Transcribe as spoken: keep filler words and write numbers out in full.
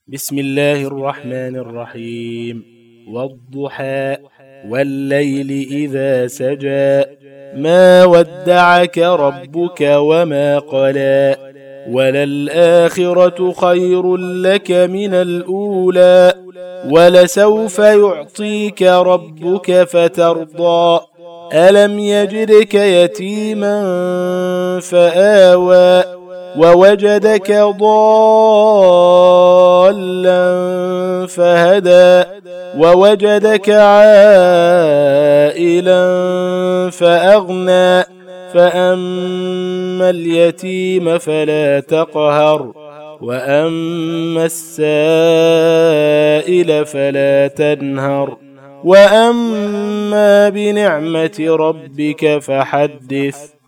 بسم الله الرحمن الرحيم. والضحى والليل إذا سجى ما ودعك ربك وما قلى وللآخرة خير لك من الأولى ولسوف يعطيك ربك فترضى ألم يجدك يتيما فآوى ووجدك ضالا فهدى ووجدك عائلا فأغنى فأما اليتيم فلا تقهر وأما السائل فلا تنهر وأما بنعمة ربك فحدث.